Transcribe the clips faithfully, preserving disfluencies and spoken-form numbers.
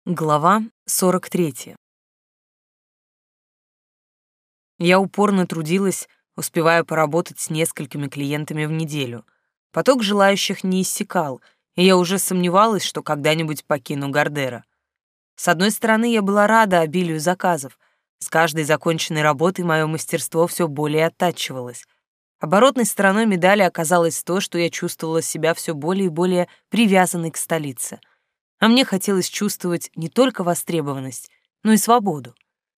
Глава сорок третья. Я упорно трудилась, успевая поработать с несколькими клиентами в неделю. Поток желающих не иссякал, и я уже сомневалась, что когда-нибудь покину Гардера. С одной стороны, я была рада обилию заказов. С каждой законченной работой мое мастерство все более оттачивалось. Оборотной стороной медали оказалось то, что я чувствовала себя все более и более привязанной к столице. А мне хотелось чувствовать не только востребованность, но и свободу.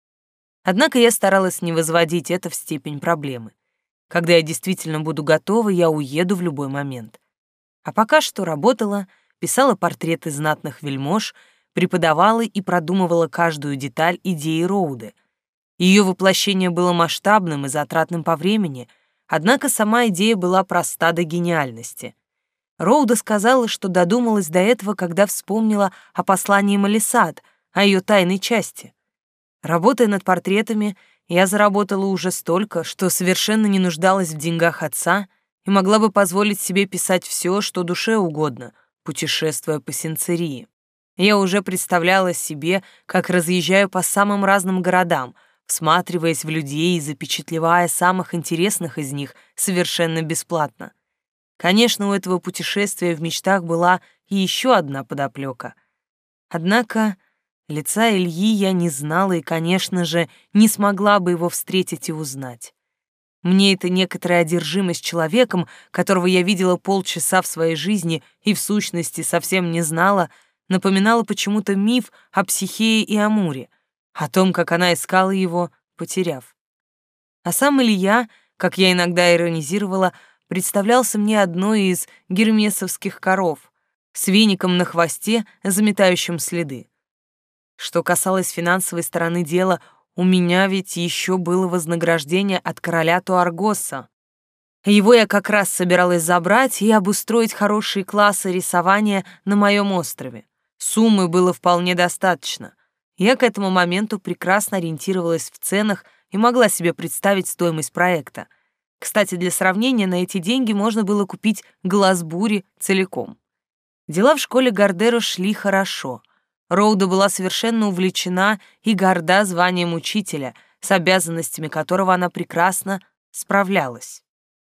Однако я старалась не возводить это в степень проблемы. Когда я действительно буду готова, я уеду в любой момент. А пока что работала, писала портреты знатных вельмож, преподавала и продумывала каждую деталь идеи Роуды. Ее воплощение было масштабным и затратным по времени, однако сама идея была проста до гениальности. Роуда сказала, что додумалась до этого, когда вспомнила о послании Малисад, о ее тайной части. Работая над портретами, я заработала уже столько, что совершенно не нуждалась в деньгах отца и могла бы позволить себе писать все, что душе угодно, путешествуя по Синцерии. Я уже представляла себе, как разъезжаю по самым разным городам, всматриваясь в людей и запечатлевая самых интересных из них совершенно бесплатно. Конечно, у этого путешествия в мечтах была и еще одна подоплека. Однако лица Ильи я не знала и, конечно же, не смогла бы его встретить и узнать. Мне эта некоторая одержимость человеком, которого я видела полчаса в своей жизни и в сущности совсем не знала, напоминала почему-то миф о Психее и Амуре, о том, как она искала его, потеряв. А сам Илья, как я иногда иронизировала, представлялся мне одной из гермесовских коров с веником на хвосте, заметающим следы. Что касалось финансовой стороны дела, у меня ведь еще было вознаграждение от короля Туаргоса. Его я как раз собиралась забрать и обустроить хорошие классы рисования на моем острове. Суммы было вполне достаточно. Я к этому моменту прекрасно ориентировалась в ценах и могла себе представить стоимость проекта. Кстати, для сравнения, на эти деньги можно было купить глаз бури целиком. Дела в школе Гардеро шли хорошо. Роуда была совершенно увлечена и горда званием учителя, с обязанностями которого она прекрасно справлялась.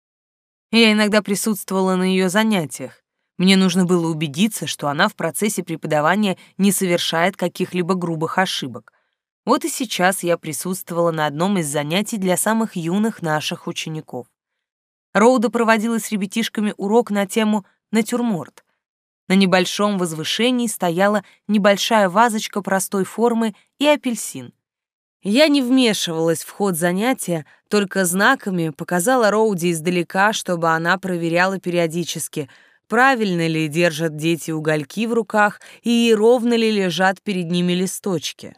Я иногда присутствовала на ее занятиях. Мне нужно было убедиться, что она в процессе преподавания не совершает каких-либо грубых ошибок. Вот и сейчас я присутствовала на одном из занятий для самых юных наших учеников. Роуда проводила с ребятишками урок на тему «Натюрморт». На небольшом возвышении стояла небольшая вазочка простой формы и апельсин. Я не вмешивалась в ход занятия, только знаками показала Роуде издалека, чтобы она проверяла периодически, правильно ли держат дети угольки в руках и ровно ли лежат перед ними листочки.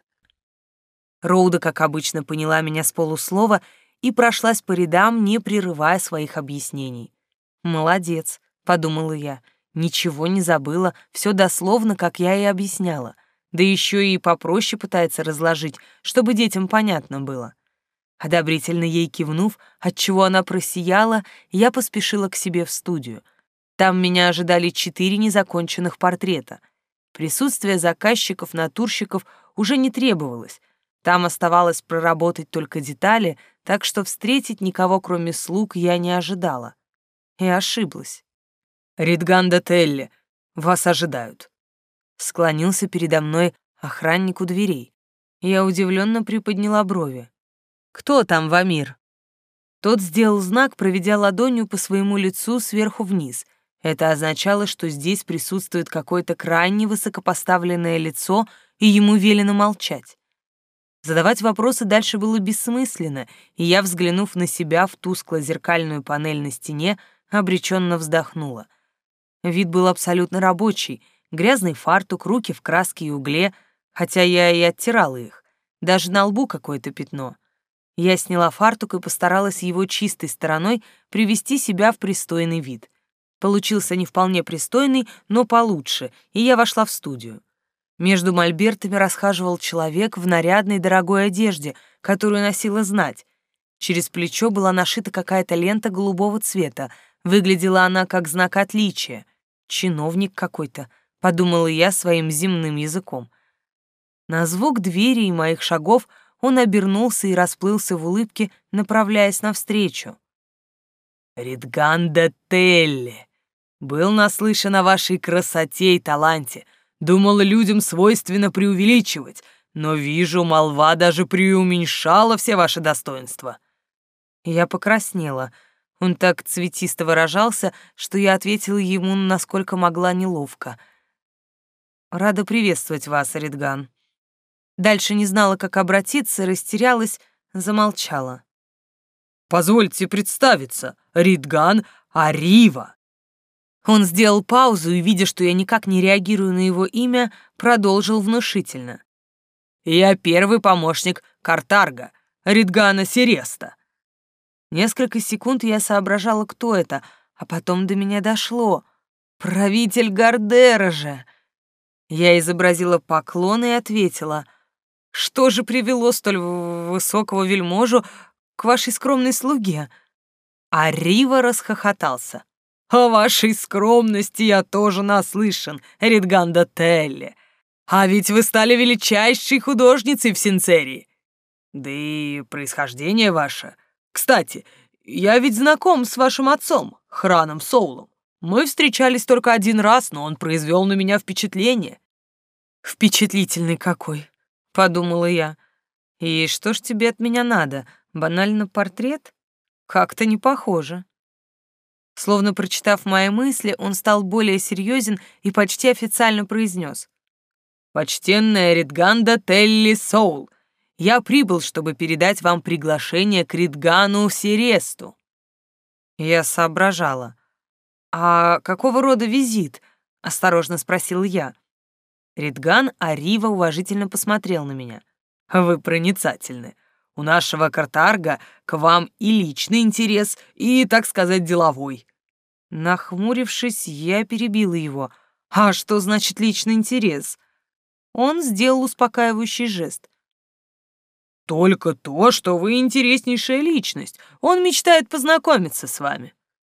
Роуда, как обычно, поняла меня с полуслова и прошлась по рядам, не прерывая своих объяснений. «Молодец», — подумала я, — «ничего не забыла, все дословно, как я и объясняла, да еще и попроще пытается разложить, чтобы детям понятно было». Одобрительно ей кивнув, отчего она просияла, я поспешила к себе в студию. Там меня ожидали четыре незаконченных портрета. Присутствие заказчиков-натурщиков уже не требовалось. Там оставалось проработать только детали, так что встретить никого, кроме слуг, я не ожидала. И ошиблась. «Ридганда Телли, вас ожидают», — склонился передо мной охранник у дверей. Я удивленно приподняла брови. «Кто там, Вамир?» Тот сделал знак, проведя ладонью по своему лицу сверху вниз. Это означало, что здесь присутствует какое-то крайне высокопоставленное лицо, и ему велено молчать. Задавать вопросы дальше было бессмысленно, и я, взглянув на себя в тускло-зеркальную панель на стене, обреченно вздохнула. Вид был абсолютно рабочий, грязный фартук, руки в краске и угле, хотя я и оттирала их, даже на лбу какое-то пятно. Я сняла фартук и постаралась его чистой стороной привести себя в пристойный вид. Получился не вполне пристойный, но получше, и я вошла в студию. Между мольбертами расхаживал человек в нарядной дорогой одежде, которую носила знать. Через плечо была нашита какая-то лента голубого цвета. Выглядела она как знак отличия. Чиновник какой-то, подумала я своим земным языком. На звук двери и моих шагов он обернулся и расплылся в улыбке, направляясь навстречу. «Ридганда Телли! Был наслышан о вашей красоте и таланте. Думал, людям свойственно преувеличивать, но вижу, молва даже преуменьшала все ваши достоинства». Я покраснела. Он так цветисто выражался, что я ответила ему, насколько могла, неловко. «Рада приветствовать вас, Ридган». Дальше не знала, как обратиться, растерялась, замолчала. «Позвольте представиться, Ридган Арива». Он сделал паузу и, видя, что я никак не реагирую на его имя, продолжил внушительно. «Я первый помощник Картарга, Ридгана Сереста». Несколько секунд я соображала, кто это, а потом до меня дошло. Правитель Гардера же. Я изобразила поклон и ответила: «Что же привело столь высокого вельможу к вашей скромной слуге?» А Рива расхохотался. «О вашей скромности я тоже наслышан, Ридганда Телли. А ведь вы стали величайшей художницей в Синцерии. Да и происхождение ваше. Кстати, я ведь знаком с вашим отцом, Храном Соулом. Мы встречались только один раз, но он произвел на меня впечатление». «Впечатлительный какой», — подумала я. «И что ж тебе от меня надо? Банально портрет? Как-то не похоже». Словно прочитав мои мысли, он стал более серьезен и почти официально произнес: «Почтенная Ридганда Телли Соул, я прибыл, чтобы передать вам приглашение к Ридгану Сересту». Я соображала. «А какого рода визит?» — осторожно спросил я. Ридган Арива уважительно посмотрел на меня. «Вы проницательны. У нашего Картарга к вам и личный интерес, и, так сказать, деловой». Нахмурившись, я перебила его. «А что значит личный интерес?» Он сделал успокаивающий жест. «Только то, что вы интереснейшая личность. Он мечтает познакомиться с вами».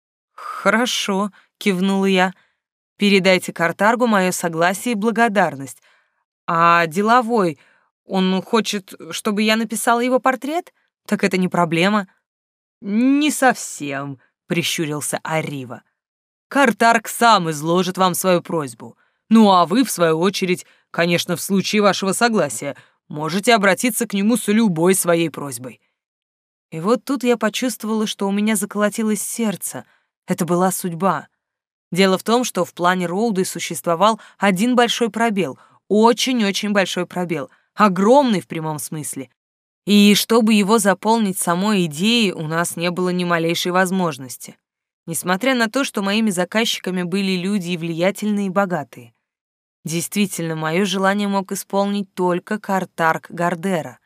«Хорошо», — кивнула я. «Передайте Картаргу мое согласие и благодарность. А деловой, он хочет, чтобы я написала его портрет? Так это не проблема». «Не совсем», — прищурился Арива. «Картарг сам изложит вам свою просьбу. Ну а вы, в свою очередь, конечно, в случае вашего согласия, можете обратиться к нему с любой своей просьбой». И вот тут я почувствовала, что у меня заколотилось сердце. Это была судьба. Дело в том, что в плане Роуды существовал один большой пробел, очень-очень большой пробел, огромный в прямом смысле. И чтобы его заполнить самой идеей, у нас не было ни малейшей возможности. Несмотря на то, что моими заказчиками были люди и влиятельные, и богатые. Действительно, мое желание мог исполнить только Картарг Гардера.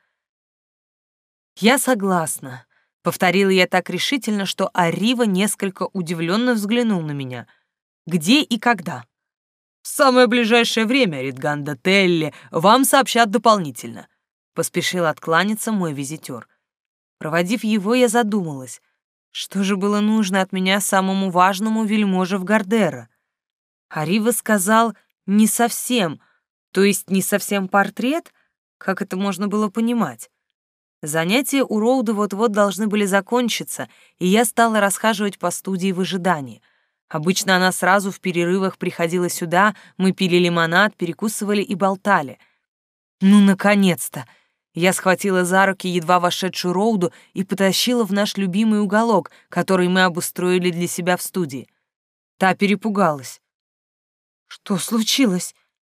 «Я согласна», — повторила я так решительно, что Арива несколько удивленно взглянул на меня. «Где и когда?» «В самое ближайшее время, Ридганда Телли, вам сообщат дополнительно», — поспешил откланяться мой визитер. Проводив его, я задумалась, что же было нужно от меня самому важному вельможе в Гардера. Арива сказал «не совсем», то есть не совсем портрет? Как это можно было понимать? Занятия у Роуды вот-вот должны были закончиться, и я стала расхаживать по студии в ожидании. Обычно она сразу в перерывах приходила сюда, мы пили лимонад, перекусывали и болтали. Ну, наконец-то! Я схватила за руки едва вошедшую Роуду и потащила в наш любимый уголок, который мы обустроили для себя в студии. Та перепугалась. «Что случилось?»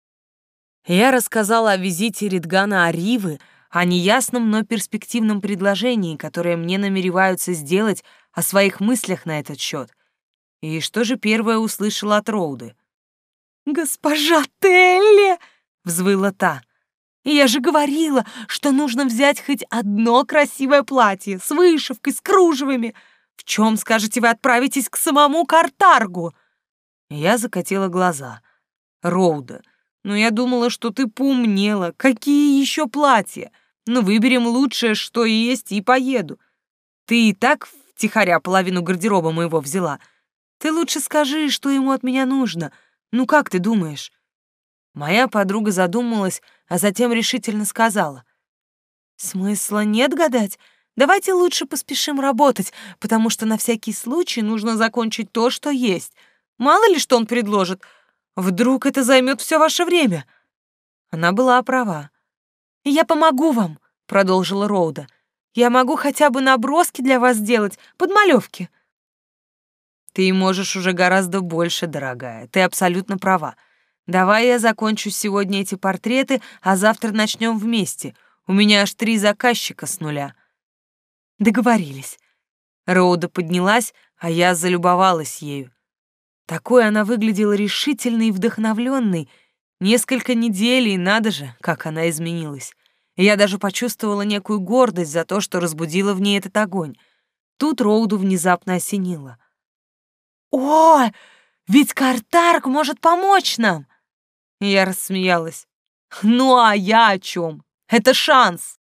Я рассказала о визите Ридгана Аривы, о неясном, но перспективном предложении, которое мне намереваются сделать, о своих мыслях на этот счет. И что же первое услышала от Роуды? «Госпожа Телли!» — взвыла та. «Я же говорила, что нужно взять хоть одно красивое платье с вышивкой, с кружевами. В чем, скажете, вы отправитесь к самому Картаргу?» Я закатила глаза. «Роуда, ну я думала, что ты поумнела. Какие еще платья? Ну выберем лучшее, что есть, и поеду. Ты и так втихаря половину гардероба моего взяла. Ты лучше скажи, что ему от меня нужно. Ну как ты думаешь?» Моя подруга задумалась, а затем решительно сказала: «Смысла нет гадать. Давайте лучше поспешим работать, потому что на всякий случай нужно закончить то, что есть. Мало ли что он предложит. Вдруг это займет все ваше время». Она была права. «Я помогу вам», — продолжила Роуда. «Я могу хотя бы наброски для вас сделать, подмалевки». «Ты можешь уже гораздо больше, дорогая. Ты абсолютно права. Давай я закончу сегодня эти портреты, а завтра начнем вместе. У меня аж три заказчика с нуля». Договорились. Роуда поднялась, а я залюбовалась ею. Такой она выглядела решительной и вдохновленной. Несколько недель, и надо же, как она изменилась. И я даже почувствовала некую гордость за то, что разбудила в ней этот огонь. Тут Роуду внезапно осенило. «О, ведь Картарк может помочь нам!» Я рассмеялась. «Ну а я о чем? Это шанс!»